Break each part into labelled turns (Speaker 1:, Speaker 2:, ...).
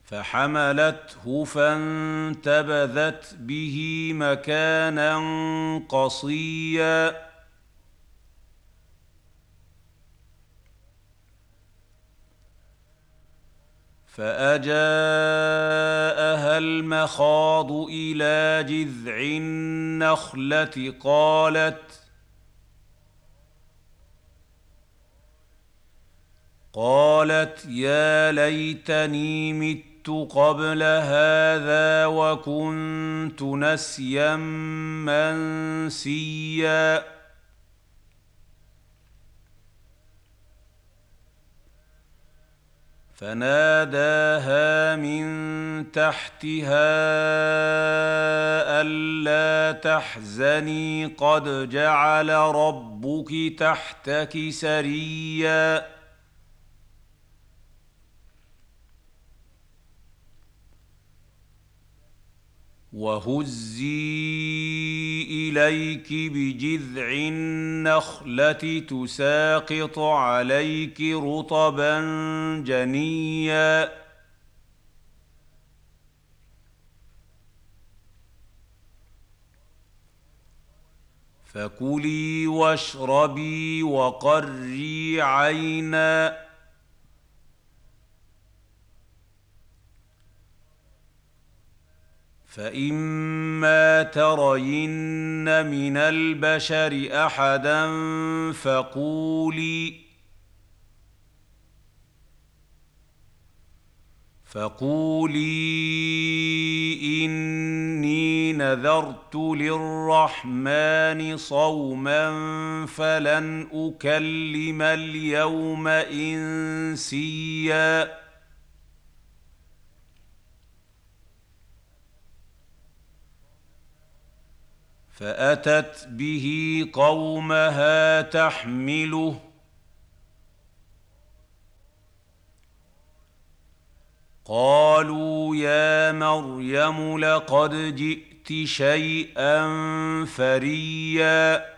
Speaker 1: فحملته فانتبذت به مكانا قصيا فأجاءها المخاض إلى جذع النخلة قالت يا ليتني مت قبل هذا وكنت نسيا منسيا فناداها من تحتها ألا تحزني قد جعل ربك تحتك سريا وهزي إليك بجذع النخلة تساقط عليك رطبا جنيا فكلي واشربي وقري عينا فإما ترين من البشر أحدا فقولي إني نذرت للرحمن صوما فلن أكلم اليوم إنسيا فأتت به قومها تحمله قالوا يا مريم لقد جئت شيئا فريا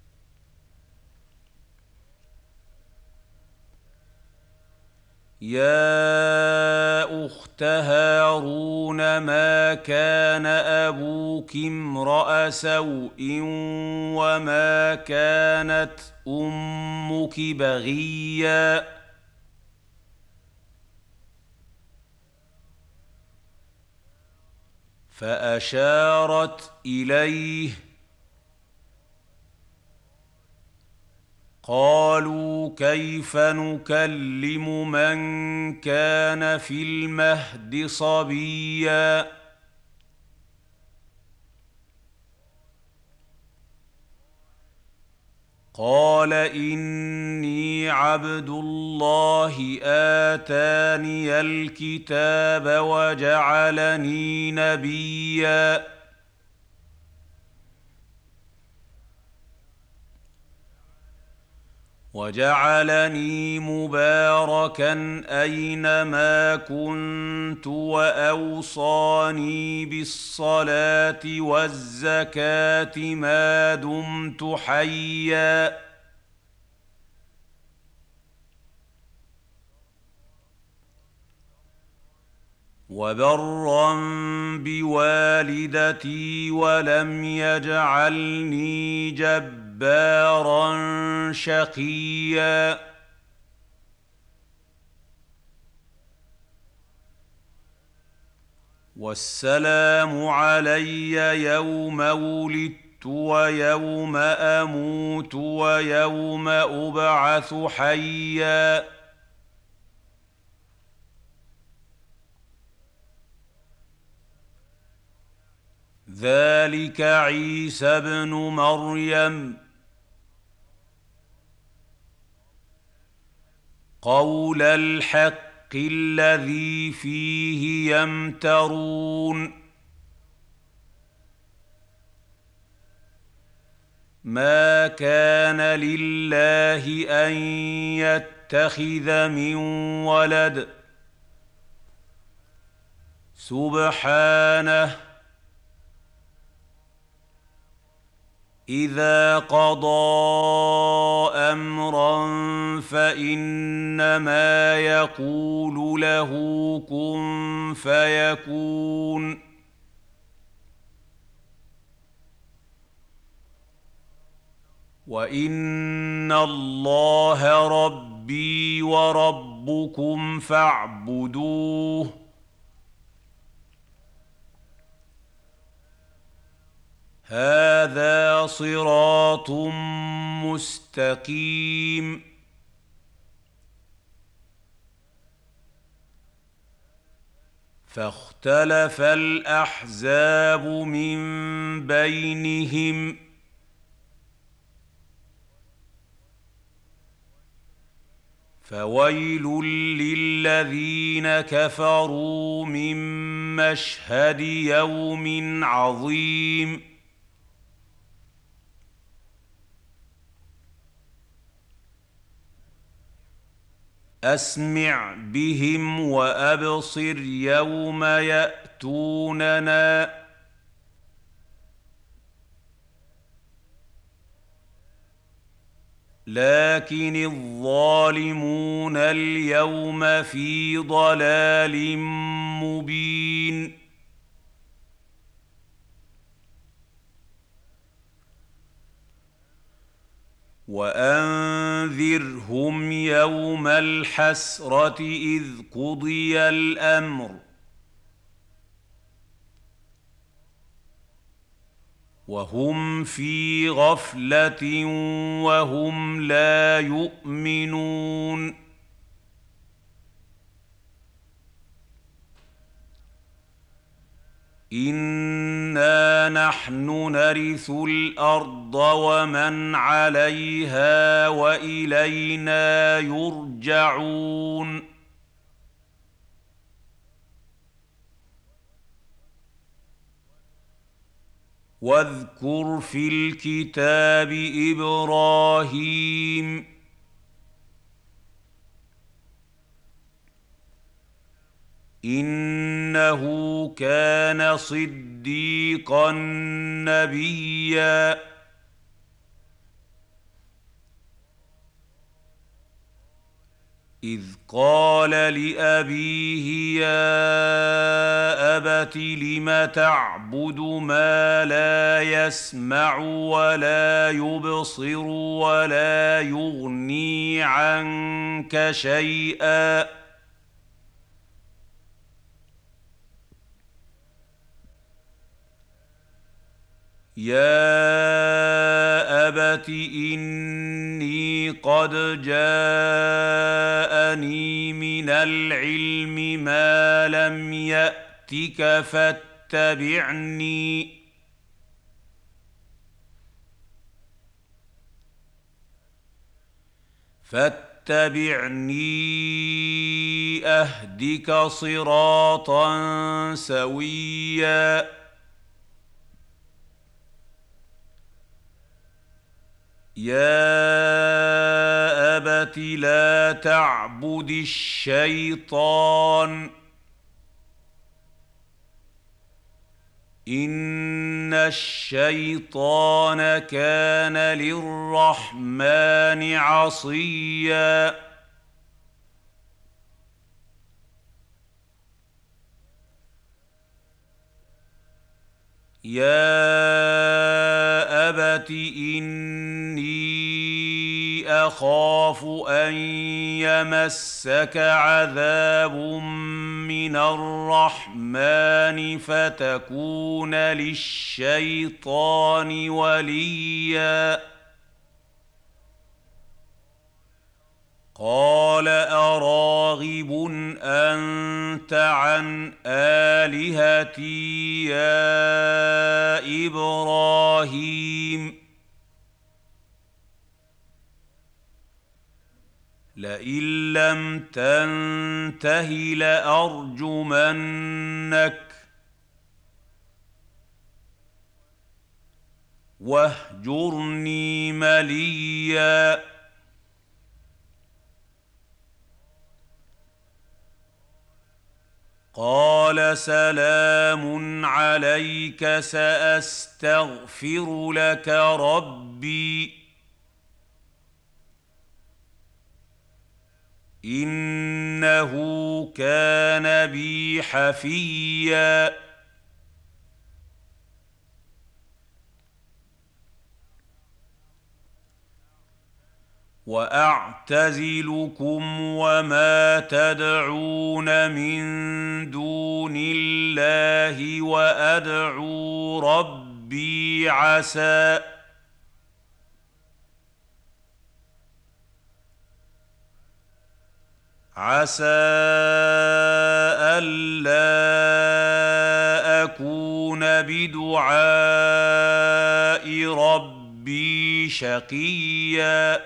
Speaker 1: يا أخت هارون ما كان أبوك امرأ سوء وما كانت أمك بغيا فأشارت إليه قالوا كيف نكلم من كان في المهد صبيا قال إني عبد الله آتاني الكتاب وجعلني نبيا وجعلني مباركا أينما كنت وأوصاني بالصلاة والزكاة ما دمت حيا وبرا بوالدتي ولم يجعلني جبارا شقيا والسلام علي يوم ولدت ويوم أموت ويوم أبعث حيا ذلك عيسى ابن مريم قول الحق الذي فيه يمترون ما كان لله أن يتخذ من ولد سبحانه إذا قضى أمرا فإنما يقول له كن فيكون. وإن الله ربي وربكم فاعبدوه هذا صراط مستقيم. فاختلف الأحزاب من بينهم فويل للذين كفروا من مشهد يوم عظيم. أسمع بهم وأبصر يوم يأتوننا لكن الظالمون اليوم في ضلال مبين. وأنذرهم يوم الحسرة إذ قضي الأمر وهم في غفلة وهم لا يؤمنون. إنا نحن نرث الأرض ومن عليها وإلينا يرجعون. واذكر في الكتاب إبراهيم إنه كان صديقا نبيا إذ قال لأبيه يا أبت لم تعبد ما لا يسمع ولا يبصر ولا يغني عنك شيئا يا أبت إني قد جاءني من العلم ما لم يأتك فاتبعني أهدك صراطا سويا يا أبت لا تعبد الشيطان إن الشيطان كان للرحمن عصيا يا أبت إني أخاف أن يمسك عذاب من الرحمن فتكون للشيطان وليا قال أراغب أنت عن آلهتي يا إبراهيم لئن لم تنته لأرجمنك واهجرني مليا قال قال سلام عليك سأستغفر لك ربي إنه كان بي حفيا وأعتزلكم وما تدعون من دون الله وأدعو ربي عسى ألا أكون بدعاء ربي شقيا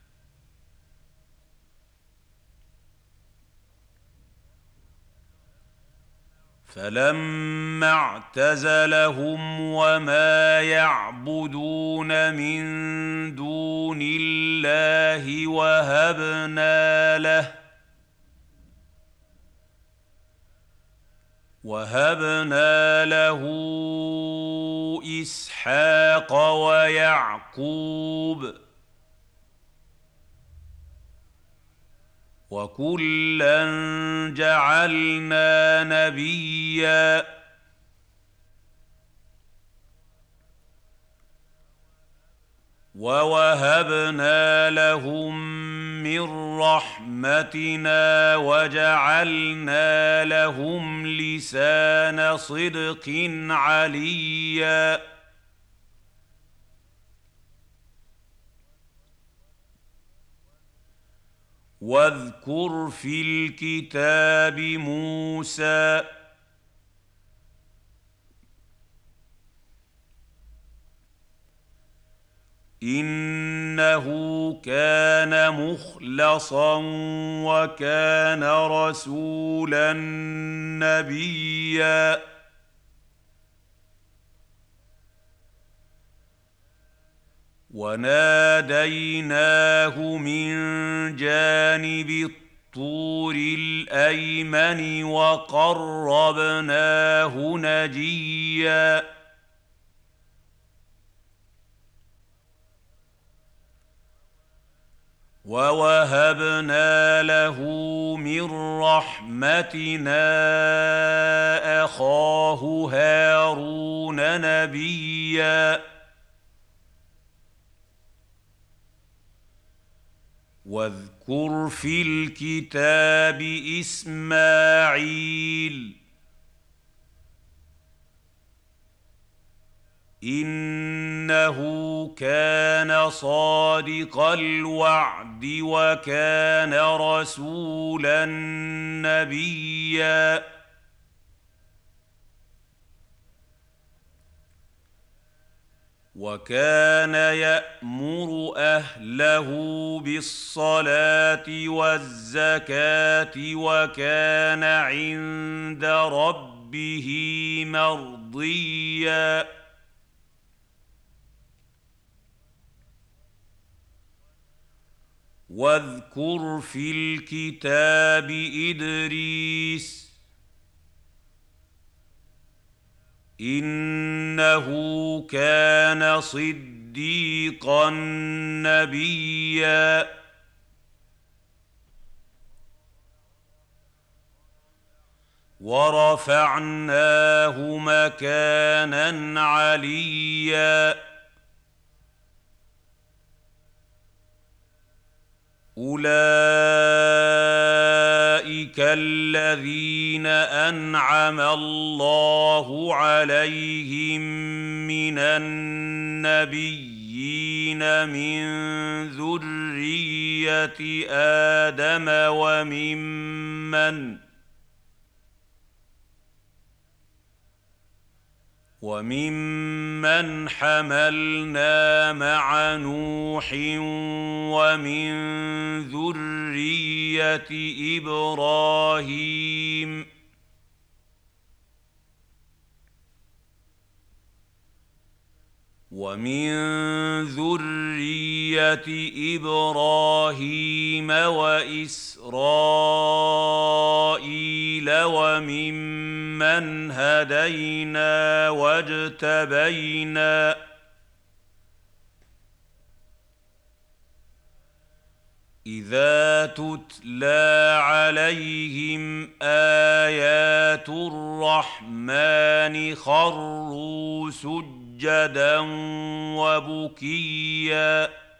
Speaker 1: فلما اعتزلهم وما يعبدون من دون الله وهبنا له إسحاق ويعقوب وكلا جعلنا نبيا ووهبنا لهم من رحمتنا وجعلنا لهم لسان صدق عليا واذكر في الكتاب موسى إنه كان مخلصا وكان رسولا نبيا وناديناه من جانب الطور الأيمن وقربناه نجيا ووهبنا له من رحمتنا أخاه هارون نبيا واذكر في الكتاب إسماعيل إنه كان صادق الوعد وكان رسولا نبيا وكان يأمر أهله بالصلاة والزكاة وكان عند ربه مرضيا واذكر في الكتاب إدريس إنه كان صديقا نبيا ورفعناه مكانا عليا أولئك الذين أنعم الله عليهم من النبيين من ذرية آدم وممن حملنا مع نوح ومن ذرية إبراهيم وإسرائيل وممن وممن هدينا واجتبينا إذا تتلى عليهم آيات الرحمن خروا سجدا وبكيا